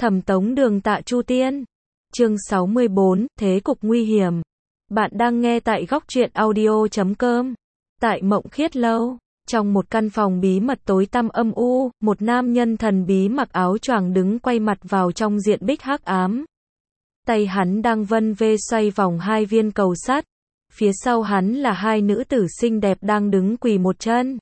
Thẩm Tống Đường Tạ Chu Tiên. Chương 64, Thế cục nguy hiểm. Bạn đang nghe tại góc truyện audio.com. Tại Mộng Khiết Lâu, trong một căn phòng bí mật tối tăm âm u, một nam nhân thần bí mặc áo choàng đứng quay mặt vào trong diện bích hắc ám. Tay hắn đang vân vê xoay vòng hai viên cầu sắt. Phía sau hắn là hai nữ tử xinh đẹp đang đứng quỳ một chân.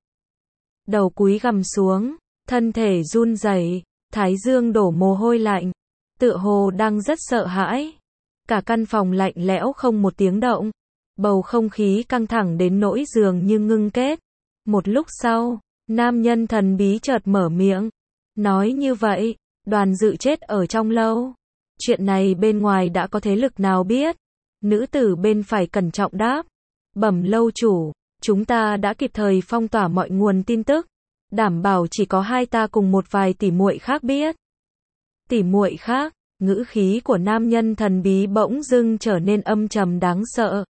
Đầu cúi gằm xuống, thân thể run rẩy, thái dương đổ mồ hôi lạnh, tựa hồ đang rất sợ hãi. Cả căn phòng lạnh lẽo không một tiếng động, bầu không khí căng thẳng đến nỗi dường như ngưng kết. Một lúc sau, nam nhân thần bí chợt mở miệng, nói như vậy, Đoàn Dự chết ở trong lâu. Chuyện này bên ngoài đã có thế lực nào biết? Nữ tử bên phải cẩn trọng đáp, bẩm lâu chủ, chúng ta đã kịp thời phong tỏa mọi nguồn tin tức, đảm bảo chỉ có hai ta cùng một vài tỷ muội khác biết. Tỷ muội khác? Ngữ khí của nam nhân thần bí bỗng dưng trở nên âm trầm đáng sợ.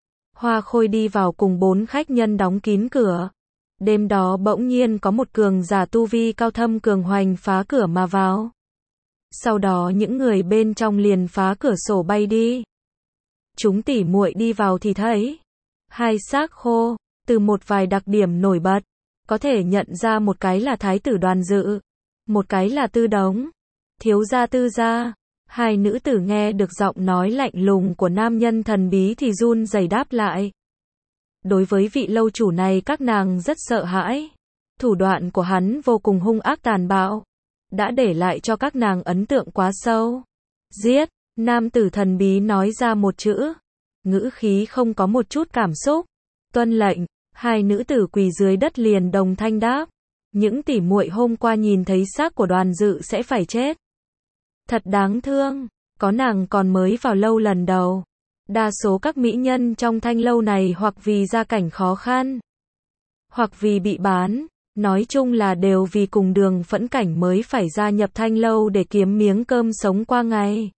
Hoa Khôi đi vào cùng 4 khách nhân đóng kín cửa. Đêm đó bỗng nhiên có một cường giả tu vi cao thâm cường hoành phá cửa mà vào. Sau đó những người bên trong liền phá cửa sổ bay đi. Chúng tỷ muội đi vào thì thấy hai xác khô, từ một vài đặc điểm nổi bật, có thể nhận ra một cái là thái tử Đoàn Dự, một cái là Tư Đống, thiếu gia Tư gia. Hai nữ tử nghe được giọng nói lạnh lùng của nam nhân thần bí thì run rẩy đáp lại. Đối với vị lâu chủ này các nàng rất sợ hãi. Thủ đoạn của hắn vô cùng hung ác tàn bạo, đã để lại cho các nàng ấn tượng quá sâu. Giết, nam tử thần bí nói ra một chữ, ngữ khí không có một chút cảm xúc. Tuân lệnh. Hai nữ tử quỳ dưới đất liền đồng thanh đáp. Những tỷ muội hôm qua nhìn thấy xác của Đoàn Dự sẽ phải chết. Thật đáng thương, có nàng còn mới vào lâu lần đầu. Đa số các mỹ nhân trong thanh lâu này hoặc vì gia cảnh khó khăn, hoặc vì bị bán, nói chung là đều vì cùng đường phẫn cảnh mới phải gia nhập thanh lâu để kiếm miếng cơm sống qua ngày.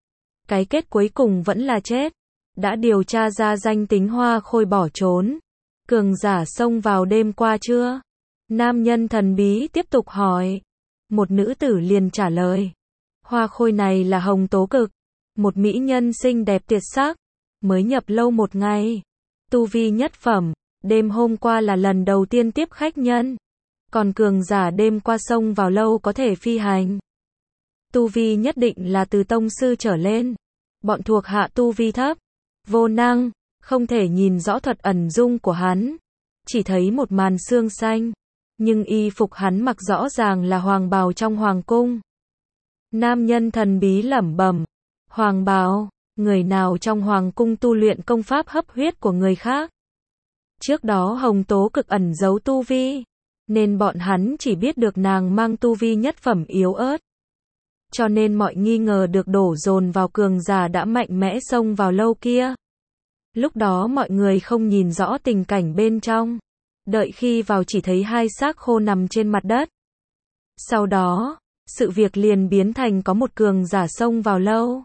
Cái kết cuối cùng vẫn là chết. Đã điều tra ra danh tính Hoa Khôi bỏ trốn. Cường giả xông vào đêm qua chưa? Nam nhân thần bí tiếp tục hỏi. Một nữ tử liền trả lời. Hoa Khôi này là Hồng Tố Cực, một mỹ nhân xinh đẹp tuyệt sắc, mới nhập lâu một ngày, tu vi nhất phẩm, đêm hôm qua là lần đầu tiên tiếp khách nhân. Còn cường giả đêm qua xông vào lâu có thể phi hành, tu vi nhất định là từ tông sư trở lên. Bọn thuộc hạ tu vi thấp, vô năng, không thể nhìn rõ thuật ẩn dung của hắn, chỉ thấy một màn xương xanh, nhưng y phục hắn mặc rõ ràng là hoàng bào trong hoàng cung. Nam nhân thần bí lẩm bẩm, hoàng bào, người nào trong hoàng cung tu luyện công pháp hấp huyết của người khác. Trước đó Hồng Tố Cực ẩn giấu tu vi, nên bọn hắn chỉ biết được nàng mang tu vi nhất phẩm yếu ớt. Cho nên mọi nghi ngờ được đổ dồn vào cường giả đã mạnh mẽ xông vào lâu kia. Lúc đó mọi người không nhìn rõ tình cảnh bên trong, đợi khi vào chỉ thấy hai xác khô nằm trên mặt đất. Sau đó, sự việc liền biến thành có một cường giả xông vào lâu,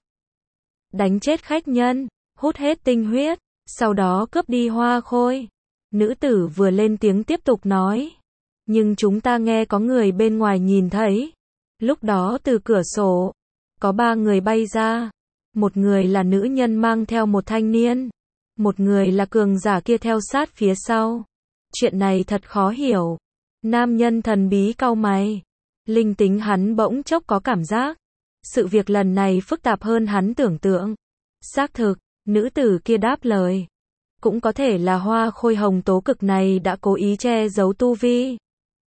đánh chết khách nhân, hút hết tinh huyết, sau đó cướp đi Hoa Khôi. Nữ tử vừa lên tiếng tiếp tục nói. Nhưng chúng ta nghe có người bên ngoài nhìn thấy. Lúc đó từ cửa sổ, có 3 người bay ra. Một người là nữ nhân mang theo một thanh niên. Một người là cường giả kia theo sát phía sau. Chuyện này thật khó hiểu. Nam nhân thần bí cau mày. Linh tính hắn bỗng chốc có cảm giác. Sự việc lần này phức tạp hơn hắn tưởng tượng. Xác thực, nữ tử kia đáp lời. Cũng có thể là Hoa Khôi Hồng Tố Cực này đã cố ý che giấu tu vi.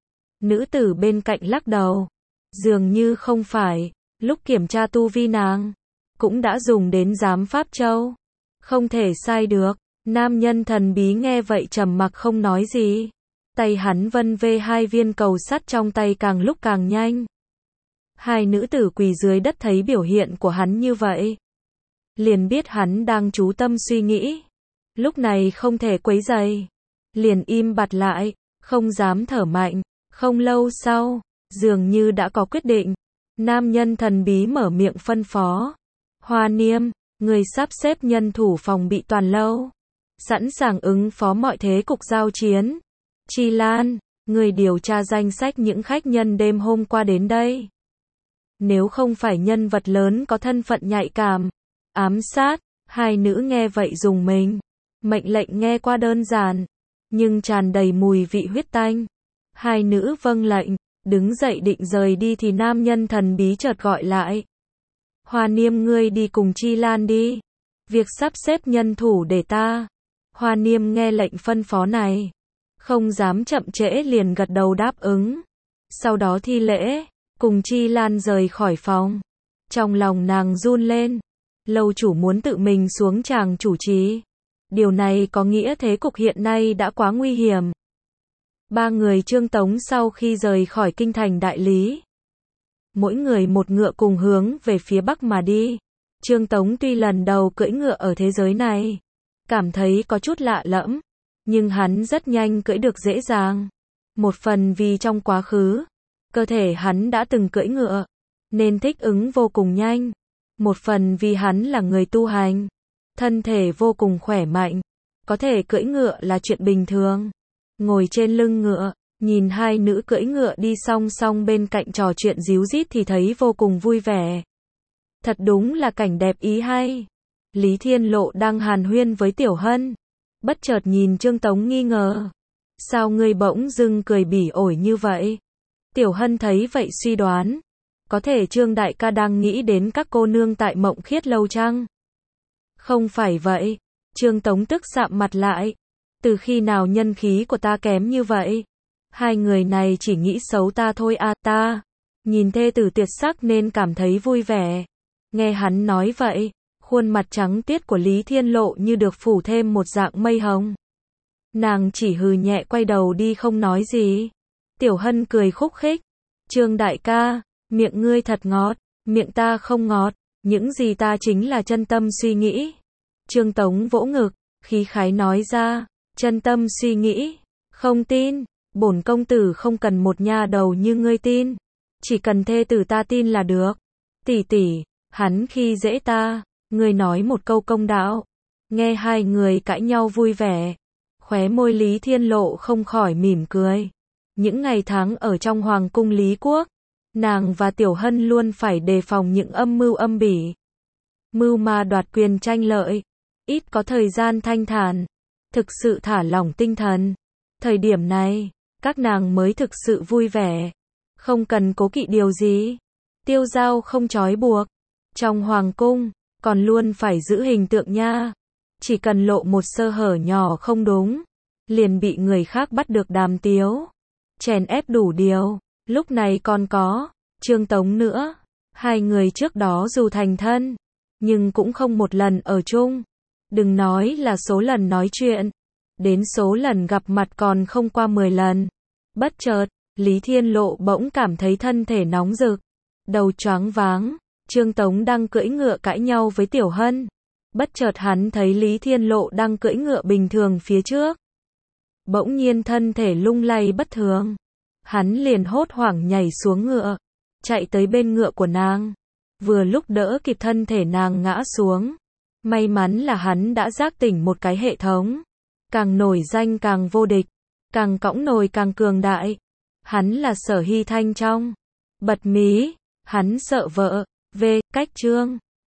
Nữ tử bên cạnh lắc đầu. Dường như không phải, lúc kiểm tra tu vi nàng, cũng đã dùng đến giám pháp châu. Không thể sai được. Nam nhân thần bí nghe vậy trầm mặc không nói gì. Tay hắn vân vê hai viên cầu sắt trong tay càng lúc càng nhanh. Hai nữ tử quỳ dưới đất thấy biểu hiện của hắn như vậy, liền biết hắn đang chú tâm suy nghĩ. Lúc này không thể quấy rầy, liền im bặt lại, không dám thở mạnh. Không lâu sau, dường như đã có quyết định. Nam nhân thần bí mở miệng phân phó. Hoa Niêm, người sắp xếp nhân thủ phòng bị toàn lâu, sẵn sàng ứng phó mọi thế cục giao chiến. Chi Lan, người điều tra danh sách những khách nhân đêm hôm qua đến đây. Nếu không phải nhân vật lớn có thân phận nhạy cảm, ám sát, hai nữ nghe vậy dùng mình. Mệnh lệnh nghe qua đơn giản, nhưng tràn đầy mùi vị huyết tanh. Hai nữ vâng lệnh, đứng dậy định rời đi thì nam nhân thần bí chợt gọi lại. Hoa Niêm, ngươi đi cùng Chi Lan đi. Việc sắp xếp nhân thủ để ta. Hoa Niêm nghe lệnh phân phó này, không dám chậm trễ liền gật đầu đáp ứng. Sau đó thi lễ, cùng Chi Lan rời khỏi phòng. Trong lòng nàng run lên. Lâu chủ muốn tự mình xuống tràng chủ trì. Điều này có nghĩa thế cục hiện nay đã quá nguy hiểm. Ba người Trương Tống sau khi rời khỏi kinh thành đại lý, mỗi người một ngựa cùng hướng về phía bắc mà đi. Trương Tống tuy lần đầu cưỡi ngựa ở thế giới này, cảm thấy có chút lạ lẫm, nhưng hắn rất nhanh cưỡi được dễ dàng. Một phần vì trong quá khứ, cơ thể hắn đã từng cưỡi ngựa, nên thích ứng vô cùng nhanh. Một phần vì hắn là người tu hành, thân thể vô cùng khỏe mạnh, có thể cưỡi ngựa là chuyện bình thường. Ngồi trên lưng ngựa, nhìn hai nữ cưỡi ngựa đi song song bên cạnh trò chuyện ríu rít thì thấy vô cùng vui vẻ. Thật đúng là cảnh đẹp ý hay. Lý Thiên Lộ đang hàn huyên với Tiểu Hân, bất chợt nhìn Trương Tống nghi ngờ. Sao ngươi bỗng dưng cười bỉ ổi như vậy? Tiểu Hân thấy vậy suy đoán, có thể Trương đại ca đang nghĩ đến các cô nương tại Mộng Khiết lâu chăng? Không phải vậy. Trương Tống tức sạm mặt lại. Từ khi nào nhân khí của ta kém như vậy? Hai người này chỉ nghĩ xấu ta thôi à, ta nhìn thê tử tuyệt sắc nên cảm thấy vui vẻ. Nghe hắn nói vậy, khuôn mặt trắng tiết của Lý Thiên Lộ như được phủ thêm một dạng mây hồng. Nàng chỉ hừ nhẹ quay đầu đi không nói gì. Tiểu Hân cười khúc khích. Trương đại ca, miệng ngươi thật ngọt, miệng ta không ngọt, những gì ta chính là chân tâm suy nghĩ. Trương Tống vỗ ngực, khí khái nói ra, chân tâm suy nghĩ, không tin, bổn công tử không cần một nha đầu như ngươi tin, chỉ cần thê tử ta tin là được. Tỷ tỷ, hắn khi dễ ta, ngươi nói một câu công đạo. Nghe hai người cãi nhau vui vẻ, khóe môi Lý Thiên Lộ không khỏi mỉm cười. Những ngày tháng ở trong hoàng cung Lý Quốc, nàng và Tiểu Hân luôn phải đề phòng những âm mưu âm bỉ, mưu ma đoạt quyền tranh lợi, ít có thời gian thanh thản, thực sự thả lỏng tinh thần. Thời điểm này, các nàng mới thực sự vui vẻ, không cần cố kỵ điều gì, tiêu dao không trói buộc. Trong hoàng cung, còn luôn phải giữ hình tượng nha, chỉ cần lộ một sơ hở nhỏ không đúng, liền bị người khác bắt được đàm tiếu, chèn ép đủ điều. Lúc này còn có Trương Tống nữa, hai người trước đó dù thành thân, nhưng cũng không một lần ở chung. Đừng nói là số lần nói chuyện, đến số lần gặp mặt còn không qua 10 lần. Bất chợt, Lý Thiên Lộ bỗng cảm thấy thân thể nóng rực, đầu choáng váng. Trương Tống đang cưỡi ngựa cãi nhau với Tiểu Hân. Bất chợt hắn thấy Lý Thiên Lộ đang cưỡi ngựa bình thường phía trước. Bỗng nhiên thân thể lung lay bất thường. Hắn liền hốt hoảng nhảy xuống ngựa, chạy tới bên ngựa của nàng. Vừa lúc đỡ kịp thân thể nàng ngã xuống. May mắn là hắn đã giác tỉnh một cái hệ thống. Càng nổi danh càng vô địch, càng cõng nồi càng cường đại. Hắn là Sở Hy Thanh trong Bật Mí. Hắn sợ vợ. Cách chương